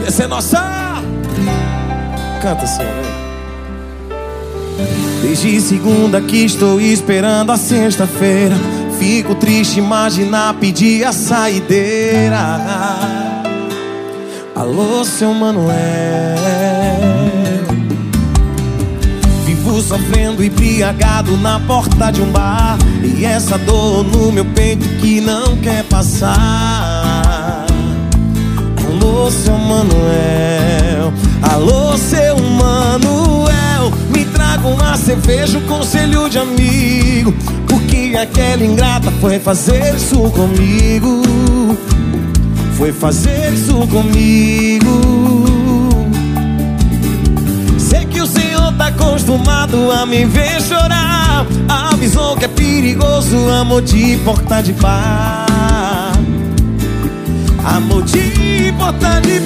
Essa é nossa. Canta assim, né? Desde segunda que estou esperando a sexta-feira. Fico triste imaginar pedir a saideira. Alô, seu Manuel. Vivo sofrendo embriagado na porta de um bar, e essa dor no meu peito que não quer passar. Alô, seu Manuel. Alô, seu Manuel. Me traga uma cerveja, um conselho de amigo, porque aquela ingrata foi fazer isso comigo. Foi fazer isso comigo. Sei que o senhor tá acostumado a me ver chorar. Avisou que é perigoso amor de porta de bar. Amor de porta de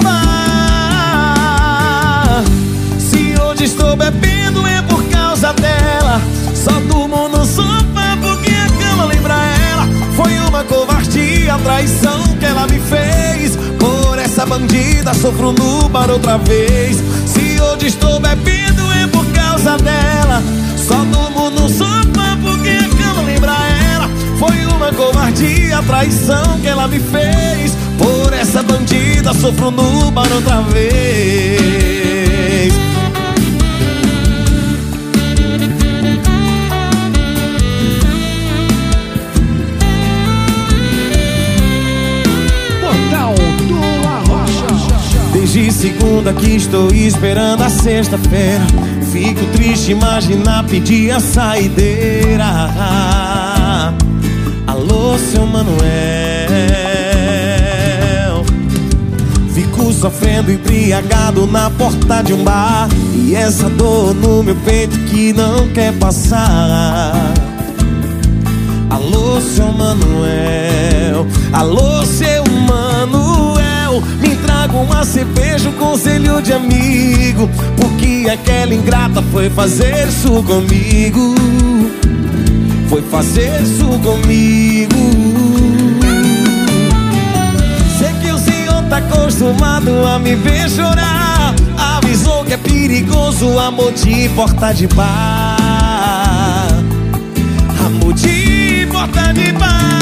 bar. Se hoje estou bebendo é por causa dela. Só durmo no sofá porque a cama lembra ela. Foi uma covardia, a traição que ela me fez. Por essa bandida sofro no bar outra vez. Se hoje estou bebendo é por causa dela. Só durmo no sofá porque a cama lembra ela. Foi uma covardia, a traição que ela me fez. Por essa bandida sofro no bar outra vez. Desde segunda que estou esperando a sexta-feira. Fico triste imaginar pedir a saideira. Alô, seu Manuel. Fico sofrendo embriagado na porta de um bar, e essa dor no meu peito que não quer passar. Alô, seu Manuel. Alô, seu Manuel. Me traga uma cerveja, um conselho de amigo, porque aquela ingrata foi fazer isso comigo. Foi fazer isso comigo. Sei que o senhor tá acostumado a me ver chorar. Avisou que é perigoso amor de porta de bar. Amor de porta de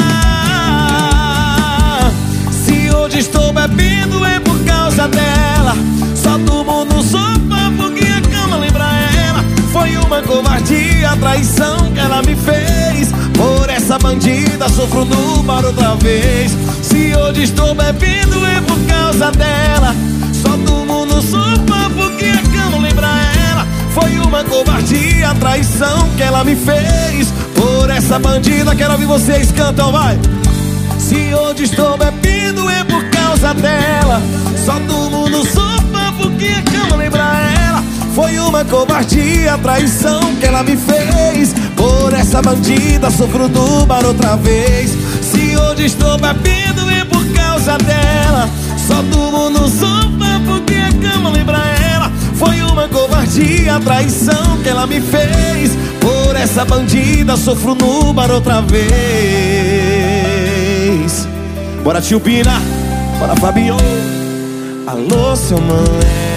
bar. Se hoje estou bebendo é por causa dela. Só durmo no sofá porque a cama lembra ela. Foi uma covardia, a traição que ela me fez. Por essa bandida sofro no bar outra vez. Se hoje estou bebendo é por causa dela. Só durmo no sofá porque a cama lembra ela. Foi uma covardia, a traição que ela me fez. Por essa bandida, quero ouvir vocês, cantam, vai. Se hoje estou bebendo é por causa dela. Só durmo no sofá porque a cama lembra ela. Foi uma covardia, a traição que ela me fez. Por essa bandida sofro do bar outra vez. Se hoje estou bebendo é por causa dela. Só durmo no sofá porque a cama lembra ela. Foi uma covardia, a traição que ela me fez. Por essa bandida sofro no bar outra vez. Bora, tio Pina. Bora, Fabinho. Alô, seu Manuel.